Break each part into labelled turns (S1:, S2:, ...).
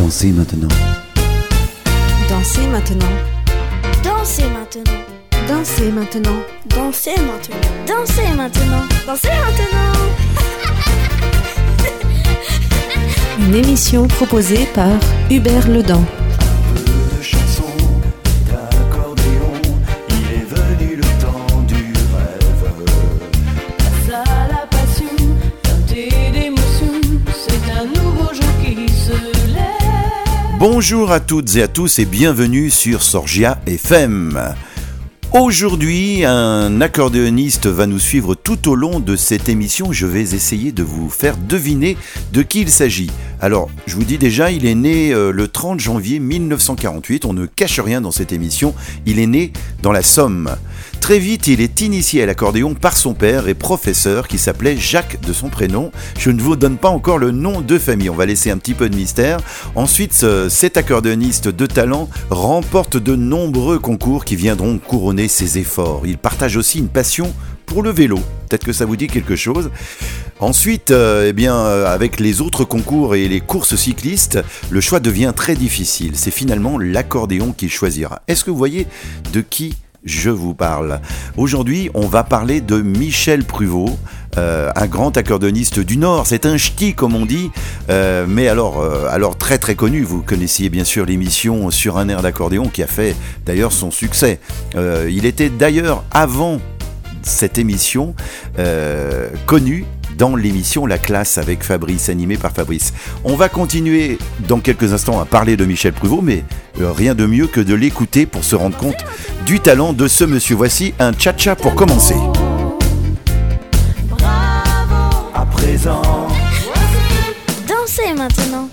S1: Dansez maintenant.
S2: Dansez maintenant.
S3: Dansez maintenant.
S2: Dansez maintenant.
S3: Dansez maintenant. Dansez maintenant. Dansez maintenant.
S2: Une émission proposée par Hubert Ledan.
S4: De chansons, d'accordéon, il est venu le temps du rêve.
S5: Face à la passion, teintée d'émotion, c'est un nouveau jour qui se lève.
S6: Bonjour à toutes et à tous et bienvenue sur Sorgia FM. Aujourd'hui, un accordéoniste va nous suivre tout au long de cette émission. Je vais essayer de vous faire deviner de qui il s'agit. Alors, je vous dis déjà, il est né le 30 janvier 1948. On ne cache rien dans cette émission. Il est né dans la Somme. Très vite, il est initié à l'accordéon par son père et professeur qui s'appelait Jacques de son prénom. Je ne vous donne pas encore le nom de famille, on va laisser un petit peu de mystère. Ensuite, cet accordéoniste de talent remporte de nombreux concours qui viendront couronner ses efforts. Il partage aussi une passion pour le vélo. Peut-être que ça vous dit quelque chose. Ensuite, avec les autres concours et les courses cyclistes, le choix devient très difficile. C'est finalement l'accordéon qu'il choisira. Est-ce que vous voyez de qui je vous parle? Aujourd'hui, on va parler de Michel Pruvot, un grand accordéoniste du Nord. C'est un ch'ti, comme on dit, mais alors très très connu. Vous connaissiez bien sûr l'émission Sur un air d'accordéon qui a fait d'ailleurs son succès. Il était d'ailleurs, avant cette émission, connu dans l'émission La Classe avec Fabrice, animée par Fabrice. On va continuer dans quelques instants à parler de Michel Pruvot, mais rien de mieux que de l'écouter pour se rendre compte du talent de ce monsieur. Voici un cha-cha pour commencer.
S5: Bravo,
S4: À présent,
S3: Dansez maintenant.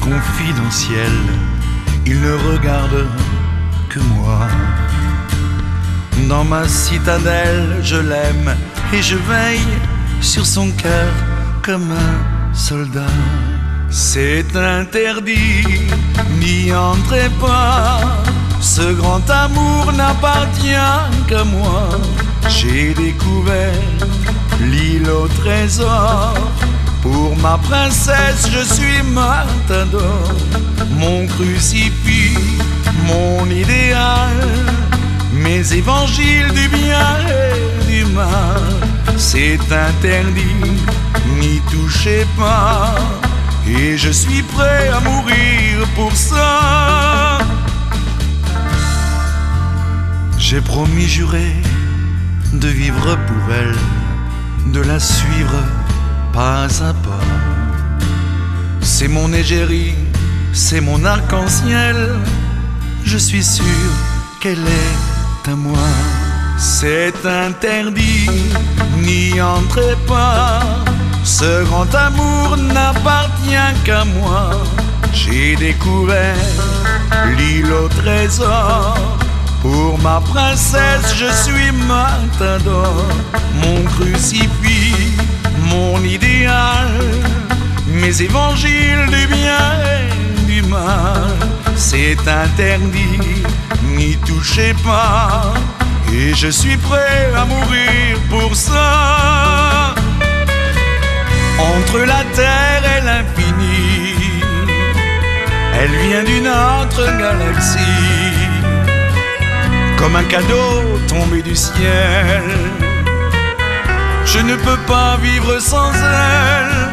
S1: confidentiel, il ne regarde que moi. Dans ma citadelle, je l'aime et je veille sur son cœur comme un soldat. C'est interdit, n'y entrez pas, ce grand amour n'appartient qu'à moi. J'ai découvert l'île au trésor, pour ma princesse je suis matador. Mon crucifix, mon idéal, mes évangiles du bien et du mal. C'est interdit, n'y touchez pas, et je suis prêt à mourir pour ça. J'ai promis, juré, de vivre pour elle, de la suivre pas à pas. C'est mon égérie, c'est mon arc-en-ciel, je suis sûr qu'elle est à moi. C'est interdit, n'y entrez pas, ce grand amour n'appartient qu'à moi. J'ai découvert l'île au trésor, pour ma princesse je suis matador. Mon crucifix, mon idéal, mes évangiles du bien et du mal. C'est interdit, n'y touchez pas, et je suis prêt à mourir pour ça. Entre la terre et l'infini, elle vient d'une autre galaxie, comme un cadeau tombé du ciel. Je ne peux pas vivre sans elle.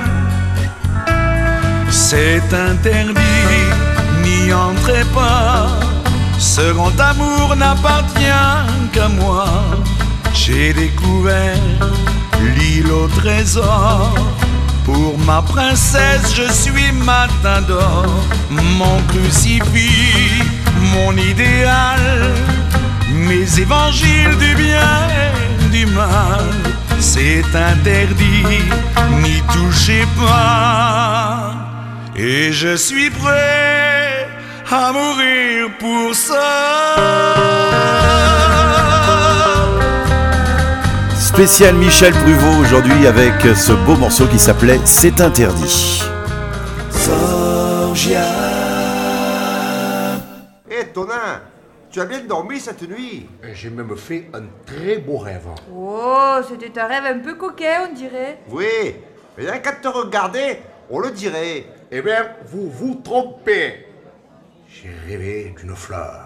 S1: C'est interdit, n'y entrez pas, ce grand amour n'appartient qu'à moi. J'ai découvert l'île au trésor, pour ma princesse je suis matador. Mon crucifix, mon idéal, mes évangiles du bien et du mal. C'est interdit, n'y touchez pas, et je suis prêt à mourir pour ça.
S6: Spécial Michel Pruvot aujourd'hui avec ce beau morceau qui s'appelait C'est interdit.
S4: Sorgia.
S7: Hé, Tonin, tu as bien dormi cette nuit?
S8: J'ai même fait un très beau rêve.
S9: Oh, c'était un rêve un peu coquet, on dirait.
S7: Oui, mais rien qu'à te regarder, on le dirait.
S8: Eh bien, vous vous trompez. J'ai rêvé d'une fleur.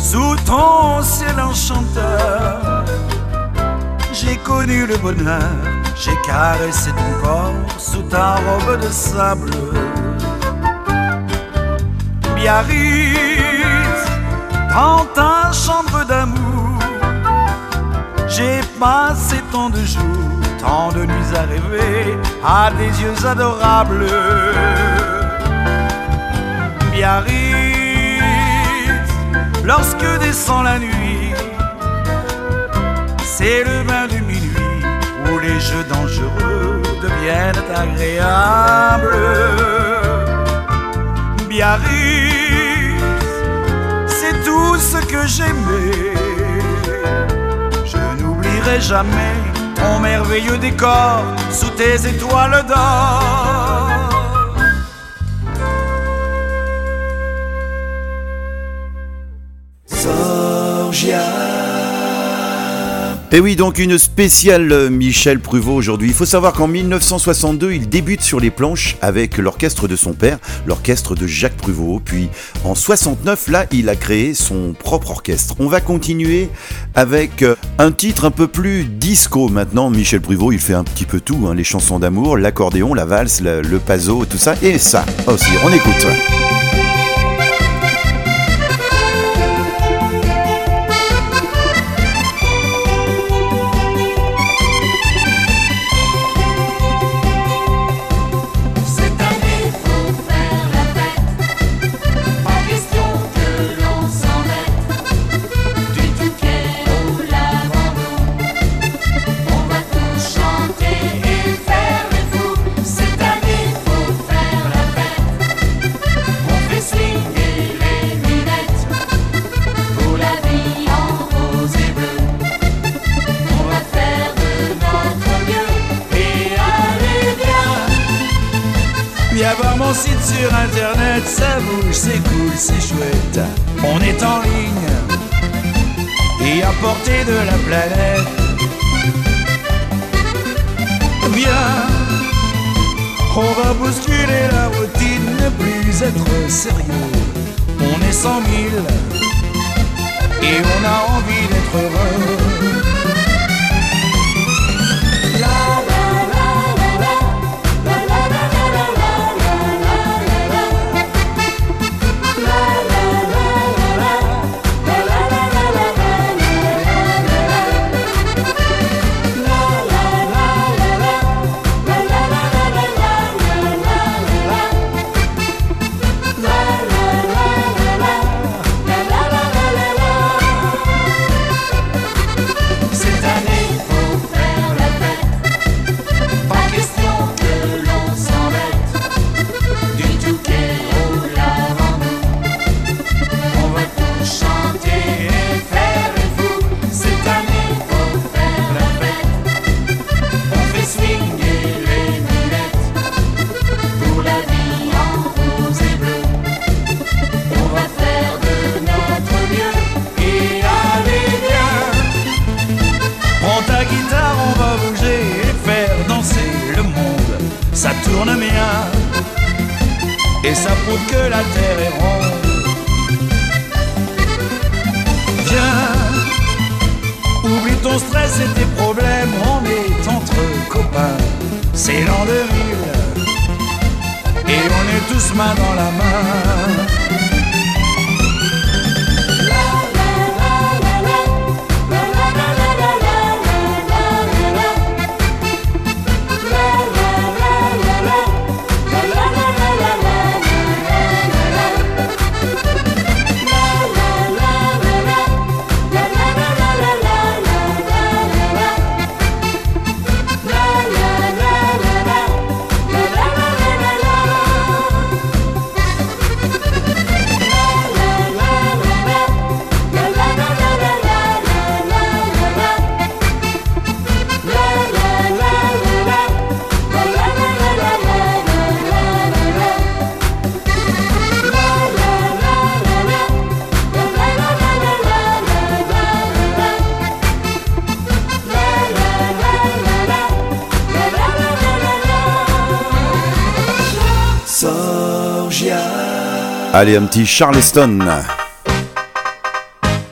S1: sous ton ciel enchanteur. J'ai connu le bonheur, j'ai caressé ton corps sous ta robe de sable. Biarritz, dans ta chambre d'amour, j'ai passé tant de jours, tant de nuits à rêver à des yeux adorables. Biarritz, lorsque descend la nuit, c'est le bain de minuit où les jeux dangereux deviennent agréables. Biarritz, c'est tout ce que j'aimais. Je n'oublierai jamais ton merveilleux décor sous tes étoiles d'or.
S6: Sorgia. Et oui, donc une spéciale Michel Pruvot aujourd'hui. Il faut savoir qu'en 1962, il débute sur les planches avec l'orchestre de son père, l'orchestre de Jacques Pruvot. Puis en 69, là, il a créé son propre orchestre. On va continuer avec un titre un peu plus disco maintenant. Michel Pruvot, il fait un petit peu tout, hein, les chansons d'amour, l'accordéon, la valse, le paso, tout ça. Et ça aussi, on écoute.
S1: Site sur internet, ça bouge, c'est cool, c'est chouette. On est en ligne et à portée de la planète. Viens, on va bousculer la routine, ne plus être sérieux. On est 100 000 et on a envie d'être heureux. Ça tourne bien et ça prouve que la terre est ronde. Viens, oublie ton stress et tes problèmes, on est entre copains, c'est l'an 2000 et on est tous main dans la main.
S6: Allez, un petit Charleston.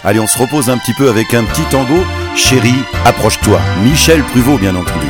S6: Allez, on se repose un petit peu avec un petit tango. Chérie, approche-toi. Michel Pruvot, bien entendu.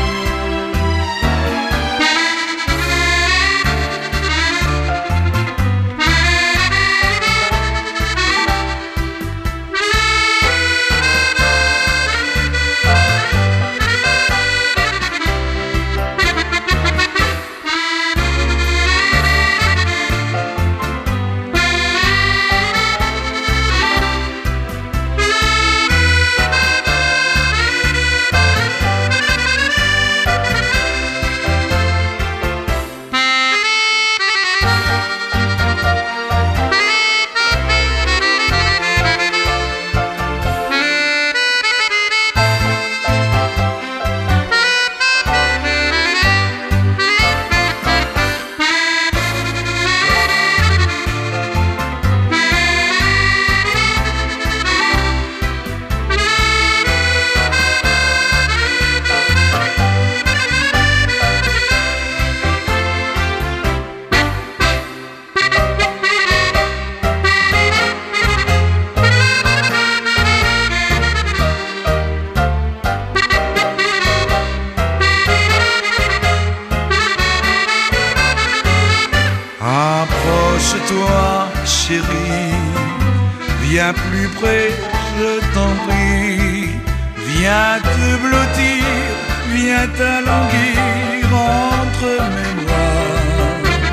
S1: Approche-toi, chérie, viens plus près, je t'en prie. Viens te blottir, viens t'alanguir entre mes bras.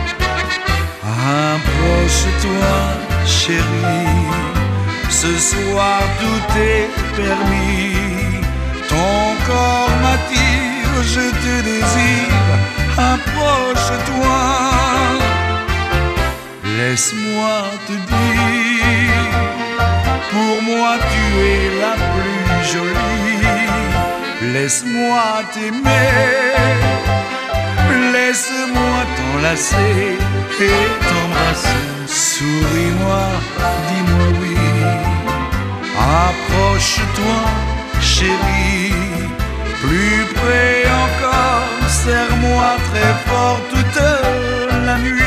S1: Approche-toi, chérie, ce soir tout est permis. Ton corps m'attire, je te désire, approche-toi. Laisse-moi te dire, pour moi tu es la plus jolie. Laisse-moi t'aimer, laisse-moi t'enlacer et t'embrasser. Souris-moi, dis-moi oui. Approche-toi, chérie, plus près encore. Serre-moi très fort toute la nuit.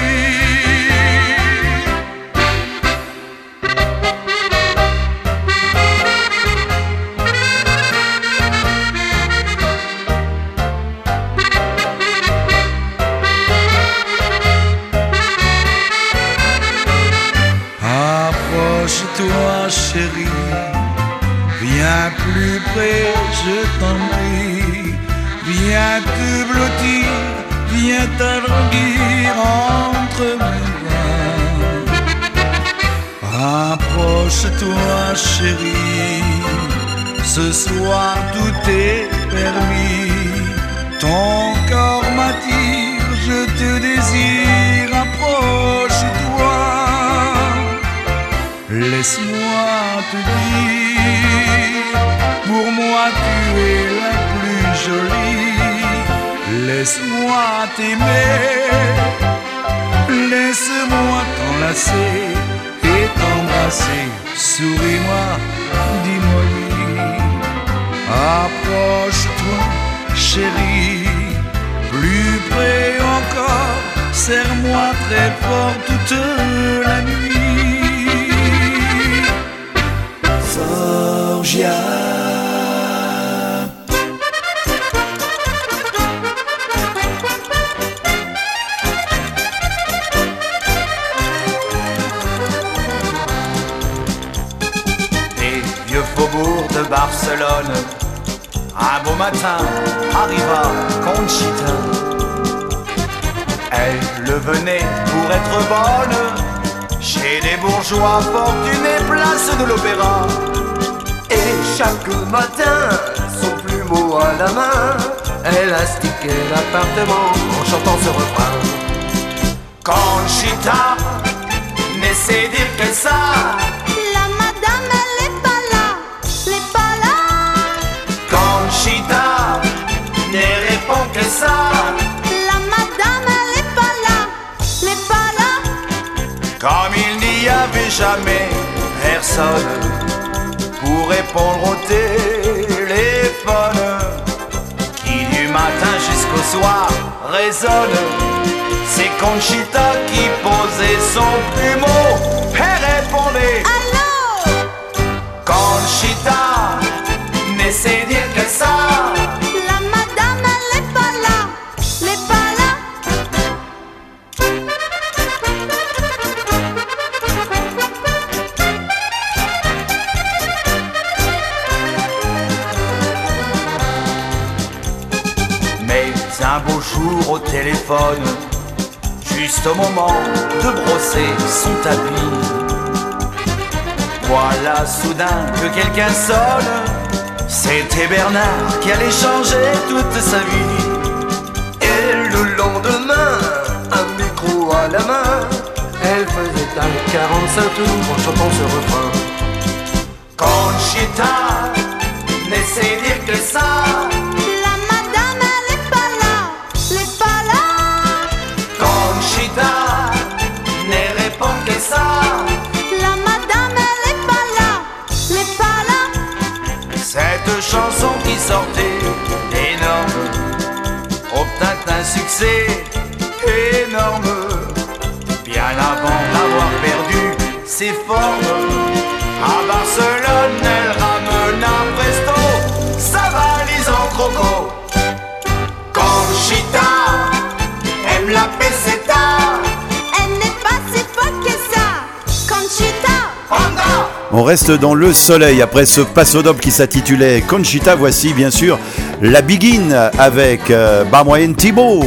S1: Approche-toi, chérie, viens plus près, je t'en prie. Viens te blottir, viens t'alanguir entre mes bras. Approche-toi, chérie, ce soir tout est permis. Ton corps m'attire, je te désire, approche-toi. Laisse-moi te dire, pour moi tu es la plus jolie. Laisse-moi t'aimer, laisse-moi t'enlacer et t'embrasser. Souris-moi, dis-moi oui. Approche-toi, chérie, plus près encore. Serre-moi très fort toute la nuit. Sorgia.
S7: Des vieux faubourgs de Barcelone, un beau matin arriva Conchita. Elle venait pour être bonne chez des bourgeois fortunés, place de l'Opéra. Et chaque matin, son plumeau à la main, elle astiquait l'appartement en chantant ce refrain. Conchita, n'essaie dire que ça.
S3: La madame, elle est pas là, elle est pas là.
S7: Conchita, ne répond que ça.
S3: La madame, elle est pas là, elle est pas là.
S7: Comme il n'y avait jamais personne pour répondre au téléphone, qui du matin jusqu'au soir résonne. C'est Conchita qui posait son plumeau et répondait.
S3: Allô,
S7: Conchita, mais c'est dire que ça.
S3: La madame, elle est pas là, elle est pas là.
S7: Mais un beau jour au téléphone, juste au moment de brosser son tapis, voilà soudain que quelqu'un sonne. C'était Bernard qui allait changer toute sa vie.
S8: Et le lendemain, un micro à la main, elle faisait un 45 tours en chantant ce refrain.
S7: Conchita, mais c'est dire que ça.
S3: La madame, elle est pas là, elle est pas là.
S7: Conchita, ne répond que ça.
S3: La madame, elle est pas là, elle est pas là.
S7: Cette chanson qui sortait énorme obtint un succès énorme. Bien avant d'avoir perdu ses formes, à Barcelone elle ramena presto sa valise en croco. Conchita aime la peseta.
S3: Elle n'est pas si folle que ça, Conchita.
S7: Honda.
S6: On reste dans le soleil après ce passo doble qui s'intitulait Conchita. Voici bien sûr la Begin avec Barmoyen Thibault.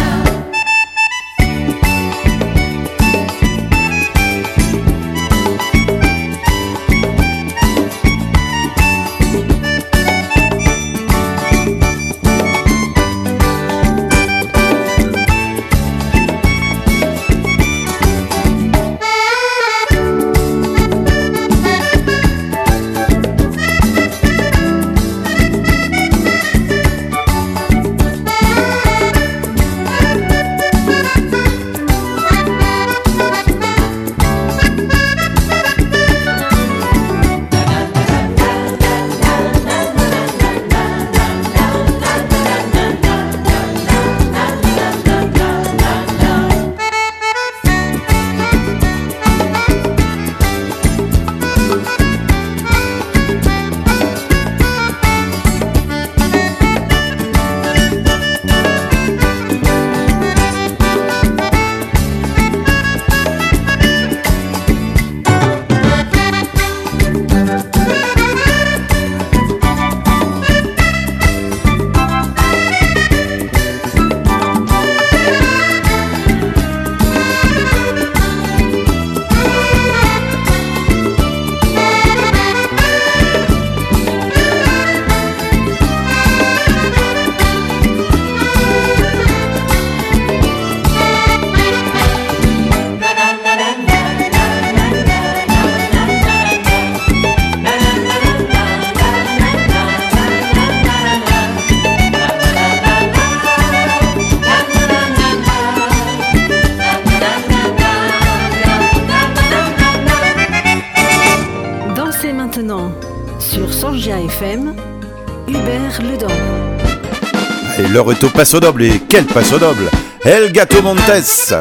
S2: Sur Sorgia FM, Hubert Ledan.
S6: Et l'heure est au passo doble, et quel passo doble! El Gato Montes.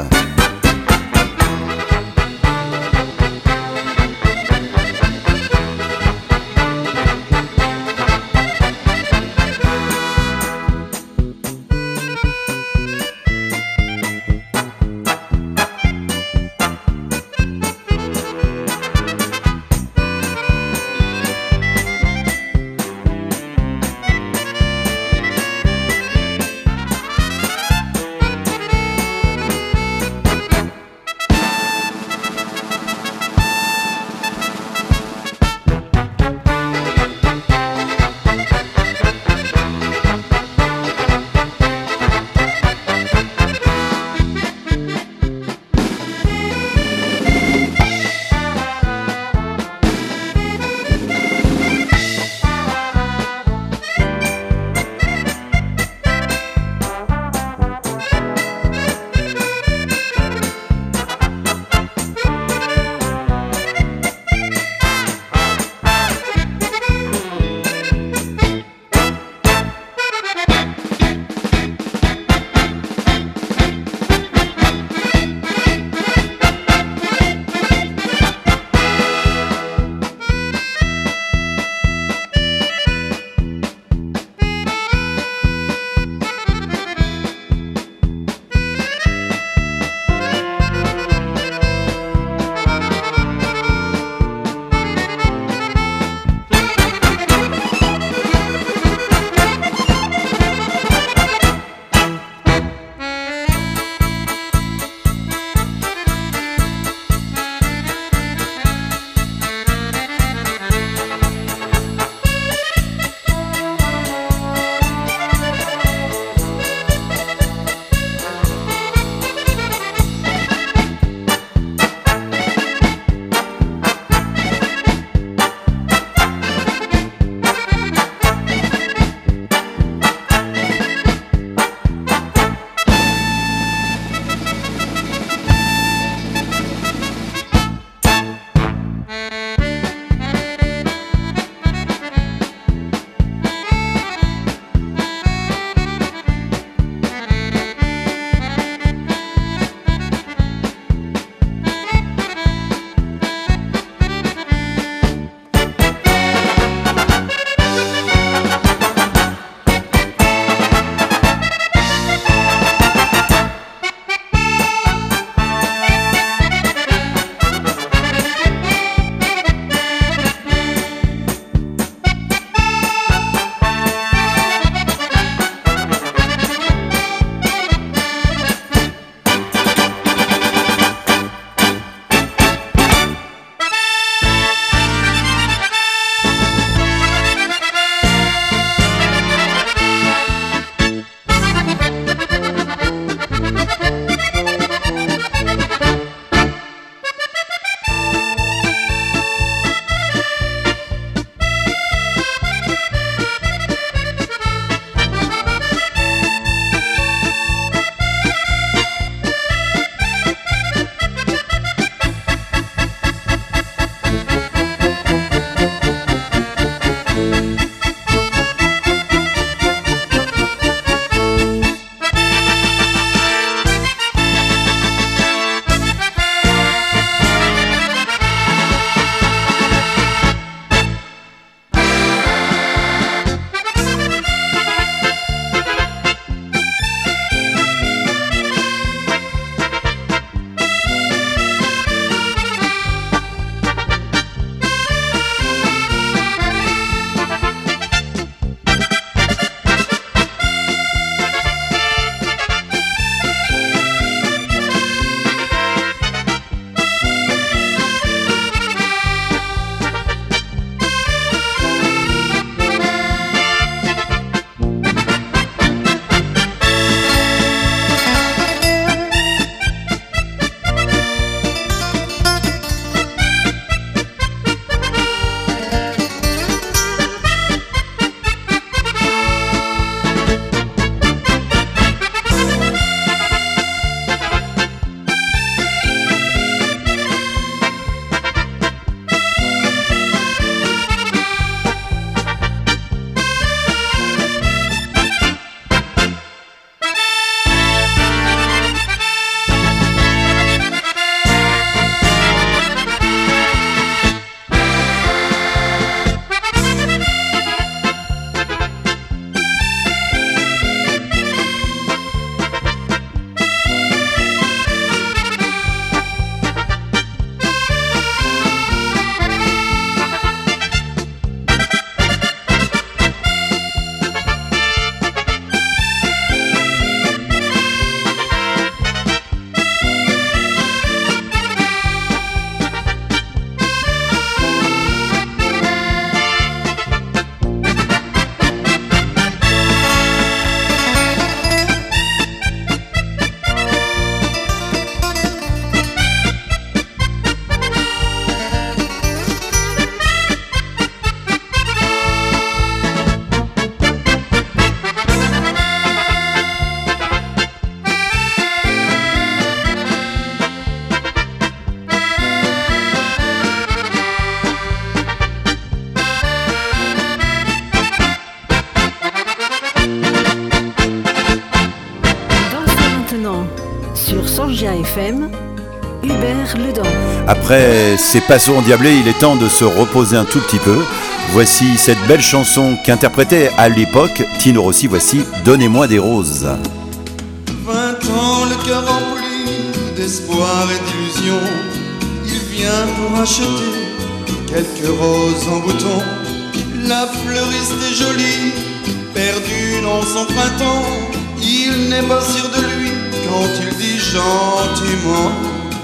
S2: maintenant, sur Sorgia FM, Hubert Ledan.
S6: Après ces passons endiablés, il est temps de se reposer un tout petit peu. Voici cette belle chanson qu'interprétait à l'époque Tino Rossi. Voici Donnez-moi des roses.
S10: 20 ans, le cœur rempli d'espoir et d'illusion. Il vient pour acheter quelques roses en bouton. La fleuriste est jolie, perdue dans son printemps. Il n'est pas sûr de lui quand il dit gentiment: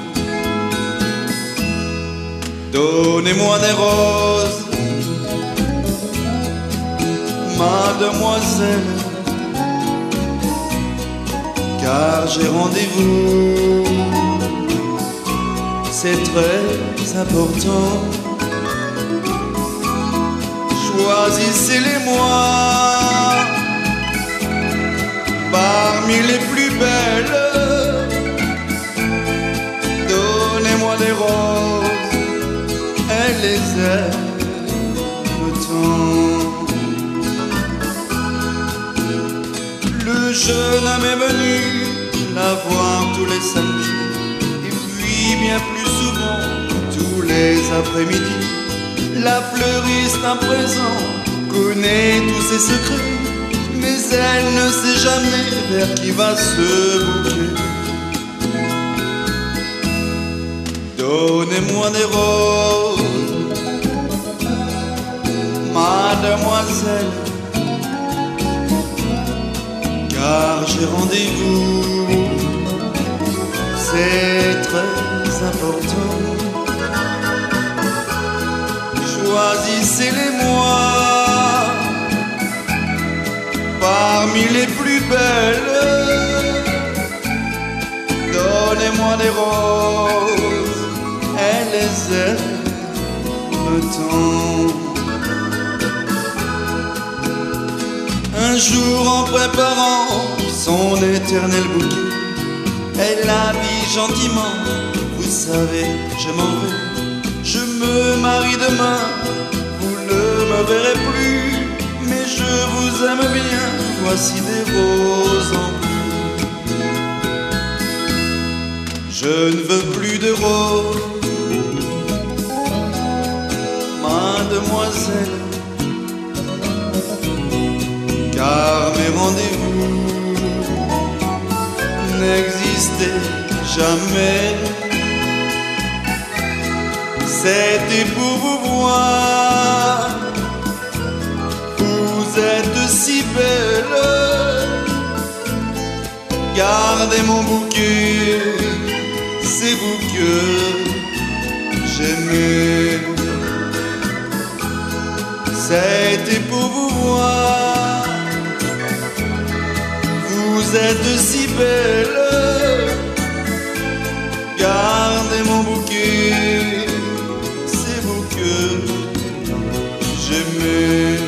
S10: donnez-moi des roses, mademoiselle, car j'ai rendez-vous, c'est très important. Choisissez-les-moi parmi les plus belles. Donnez-moi des roses, elle les aime tant. Le jeune homme est venu la voir tous les samedis, et puis bien plus souvent tous les après-midi. La fleuriste à présent connaît tous ses secrets, mais elle ne sait jamais vers qui va ce bouquet. Donnez-moi des roses, mademoiselle, car j'ai rendez-vous, c'est très important. Choisissez-les-moi parmi les plus belles. Donnez-moi des roses, elle les aime tant. Un jour, en préparant son éternel bouquet, elle a dit gentiment: vous savez, je m'en vais, je me marie demain, vous ne me verrez plus, mais je vous aime bien, voici des roses en plus. Je ne veux plus de roses, mademoiselle, car mes rendez-vous n'existaient jamais. C'était pour vous voir, vous êtes si belle. Gardez mon bouquet, c'est vous que j'aimais. C'était pour vous voir, vous êtes si belle. Gardez mon bouquet, c'est vous que j'aimais.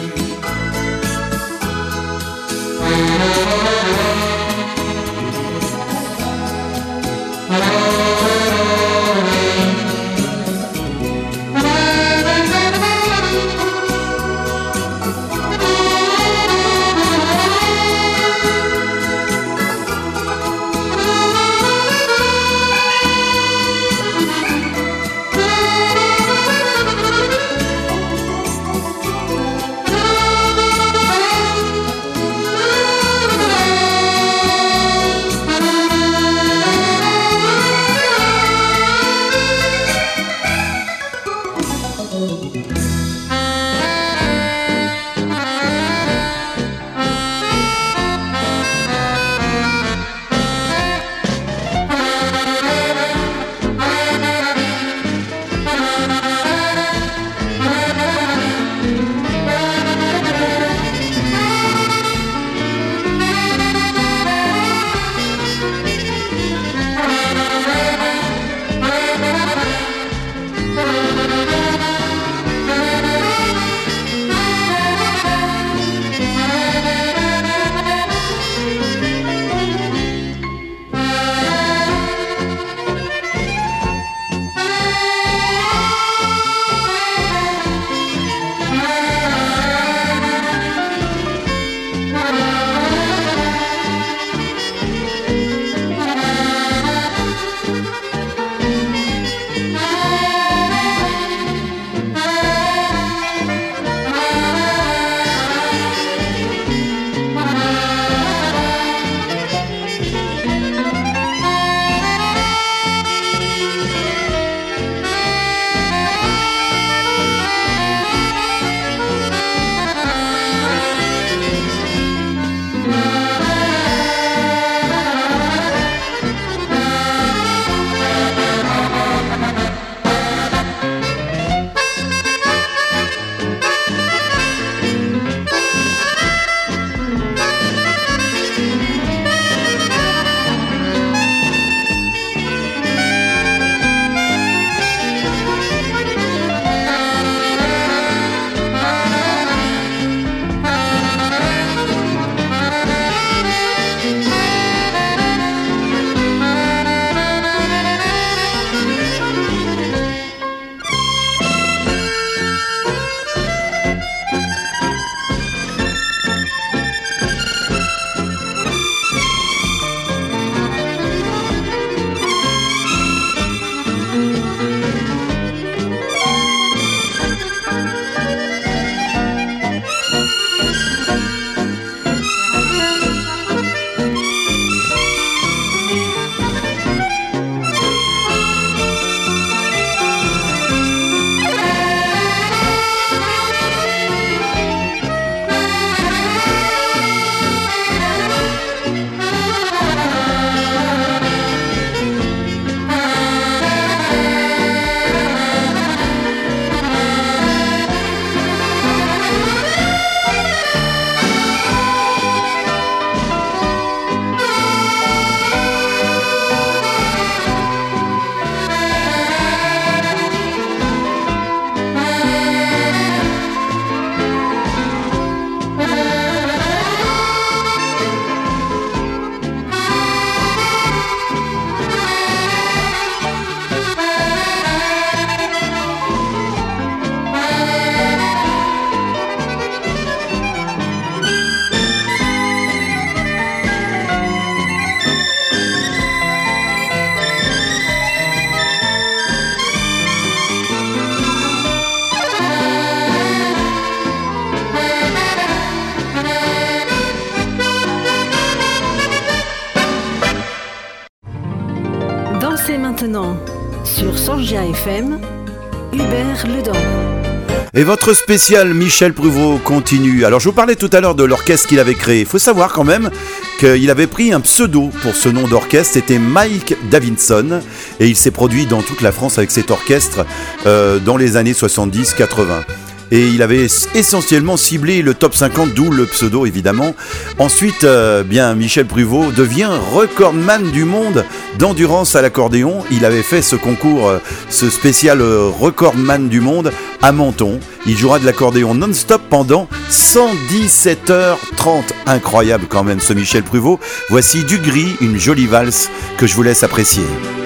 S2: Dansez maintenant sur Sorgia FM, Hubert Ledan.
S6: Et votre spécial Michel Pruvot continue. Alors je vous parlais tout à l'heure de l'orchestre qu'il avait créé. Il faut savoir quand même qu'il avait pris un pseudo pour ce nom d'orchestre. C'était Mike Davidson. Et il s'est produit dans toute la France avec cet orchestre dans les années 70-80. Et il avait essentiellement ciblé le top 50, d'où le pseudo évidemment. Ensuite, bien Michel Pruvot devient recordman du monde d'endurance à l'accordéon. Il avait fait ce concours, ce spécial recordman du monde à Menton. Il jouera de l'accordéon non-stop pendant 117h30. Incroyable quand même ce Michel Pruvot. Voici Du Gris, une jolie valse que je vous laisse apprécier.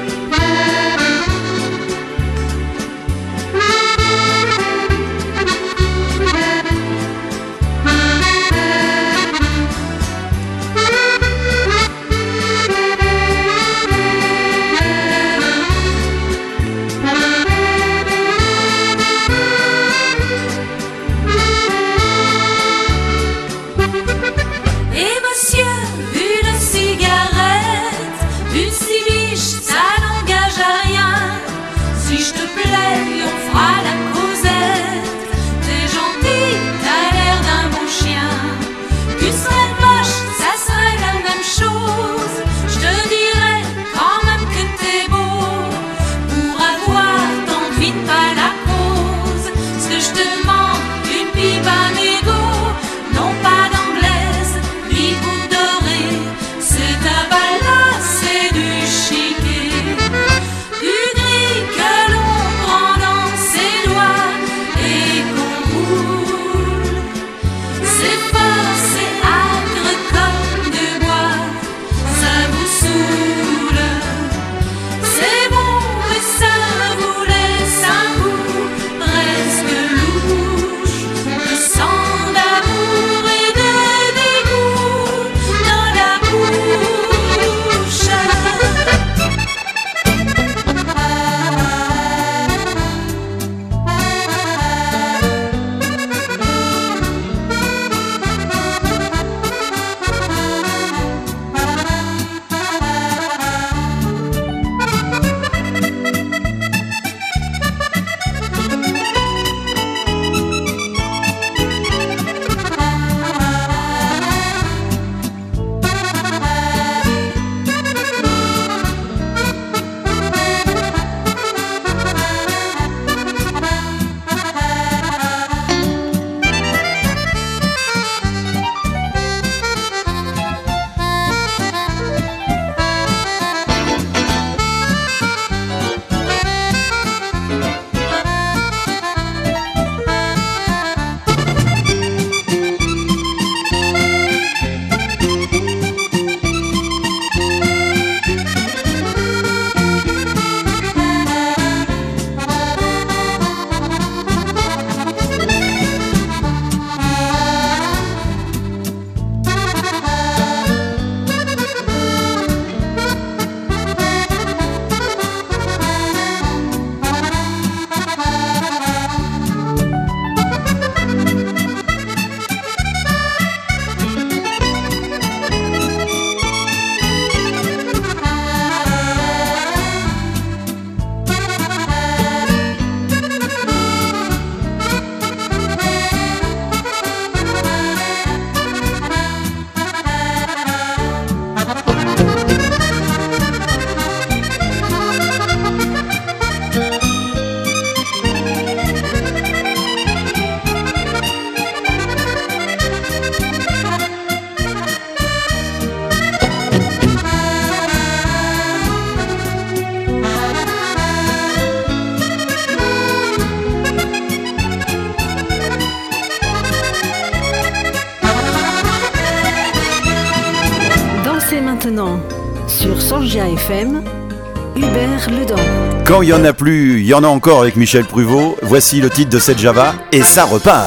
S2: Maintenant, sur Sorgia FM, Hubert Ledan.
S6: Quand il n'y en a plus, il y en a encore avec Michel Pruvot. Voici le titre de cette Java et ça repart.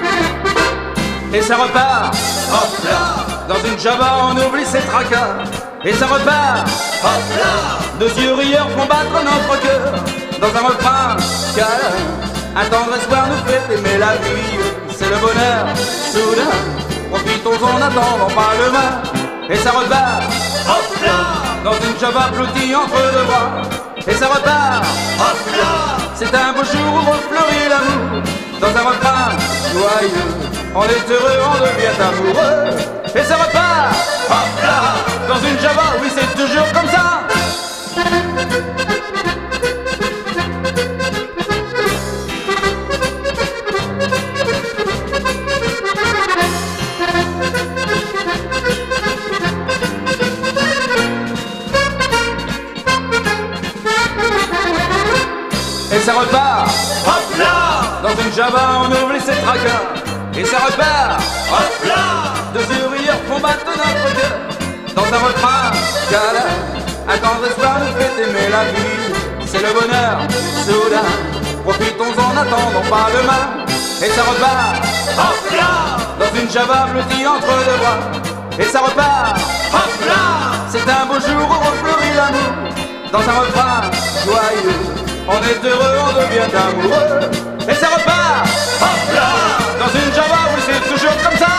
S11: Et ça repart, hop là. Dans une Java, on oublie ses tracas.
S10: et ça repart. Hop là! Deux yeux rieurs font battre notre cœur dans un refrain câlin. Un tendre espoir nous fait aimer la vie, c'est le bonheur. Soudain, profitons-en en attendant par le main, et ça repart. Hop là! Dans une java blottie entre deux bras, et ça repart. Hop là! C'est un beau jour où refleurit l'amour dans un refrain joyeux. On est heureux, on devient amoureux, et ça repart. Hop là! Dans une java, oui c'est toujours comme ça. Et ça repart, hop là! Dans une java on oublie ses tracas, et ça repart, hop là! Deux yeux rieurs font battre notre cœur dans un refrain câlin. Un tendre espoir nous fait aimer la vie, c'est le bonheur. Soudain, profitons-en en attendant par demain, et ça repart, hop là! Dans une java blottie entre deux bras, et ça repart, hop là! C'est un beau jour où refleurit l'amour dans un refrain joyeux. On est heureux, on devient amoureux, et ça repart, hop là! Dans une java, oui c'est toujours comme ça.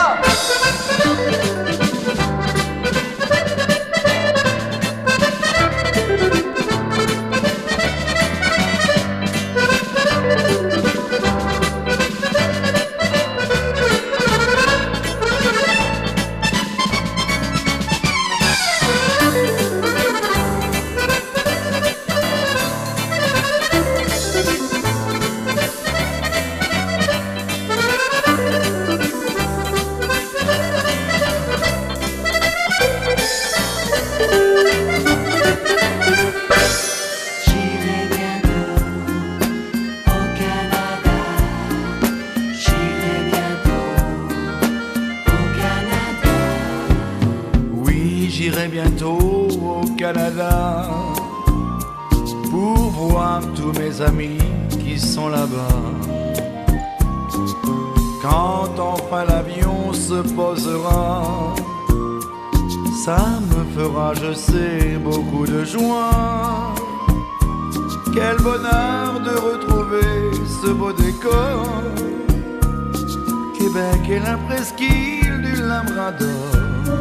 S1: J'irai bientôt au Canada pour voir tous mes amis qui sont là-bas. Quand enfin l'avion se posera, ça me fera, je sais, beaucoup de joie. Quel bonheur de retrouver ce beau décor. Québec est la presqu'île du Labrador.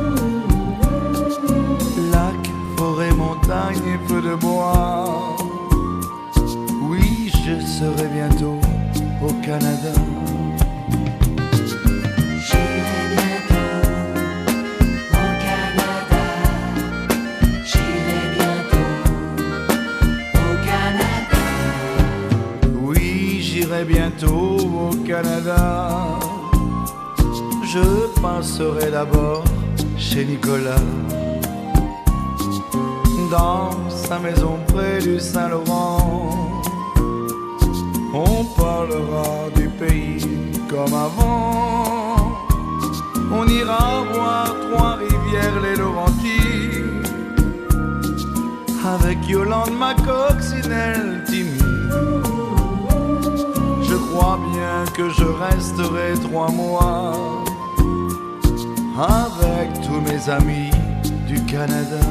S1: Lac, forêt, montagne et feu de bois. Oui, je serai bientôt au Canada.
S5: J'irai bientôt au Canada. J'irai bientôt au Canada.
S1: Oui, j'irai bientôt au Canada. Je passerai d'abord chez Nicolas, dans sa maison près du Saint-Laurent. On parlera du pays comme avant. On ira voir Trois-Rivières, les Laurentides, avec Yolande, ma coccinelle timide. Je crois bien que je resterai 3 mois avec tous mes amis du Canada.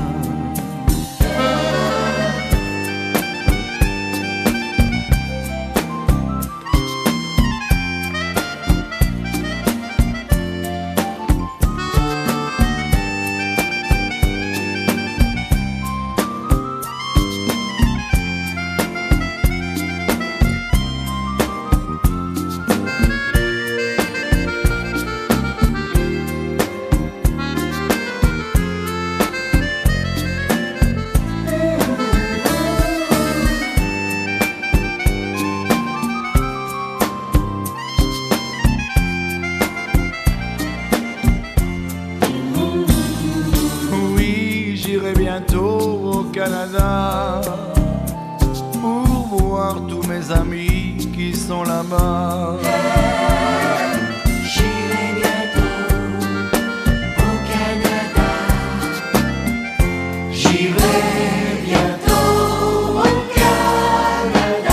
S1: Canada pour voir tous mes amis qui sont là-bas.
S5: J'irai bientôt au Canada. J'irai bientôt au Canada.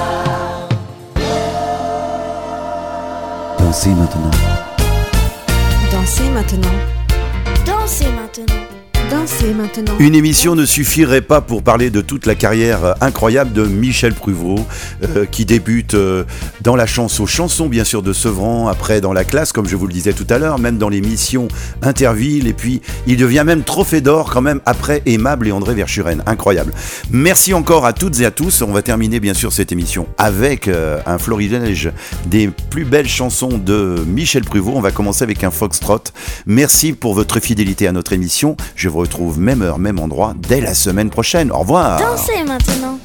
S6: Dansez maintenant.
S2: Dansez maintenant.
S3: Dansez maintenant.
S2: danser maintenant.
S6: Une émission ne suffirait pas pour parler de toute la carrière incroyable de Michel Pruvot, qui débute dans la chanson bien sûr de Sevran, après dans la classe, comme je vous le disais tout à l'heure, même dans l'émission Interville, et puis il devient même trophée d'or quand même après Aimable et André Verschuren. Incroyable. Merci encore à toutes et à tous. On va terminer bien sûr cette émission avec un florilège des plus belles chansons de Michel Pruvot. On va commencer avec un foxtrot. Merci pour votre fidélité à notre émission. Je vous retrouve même heure, même endroit dès la semaine prochaine. Au revoir.
S2: Dansez maintenant.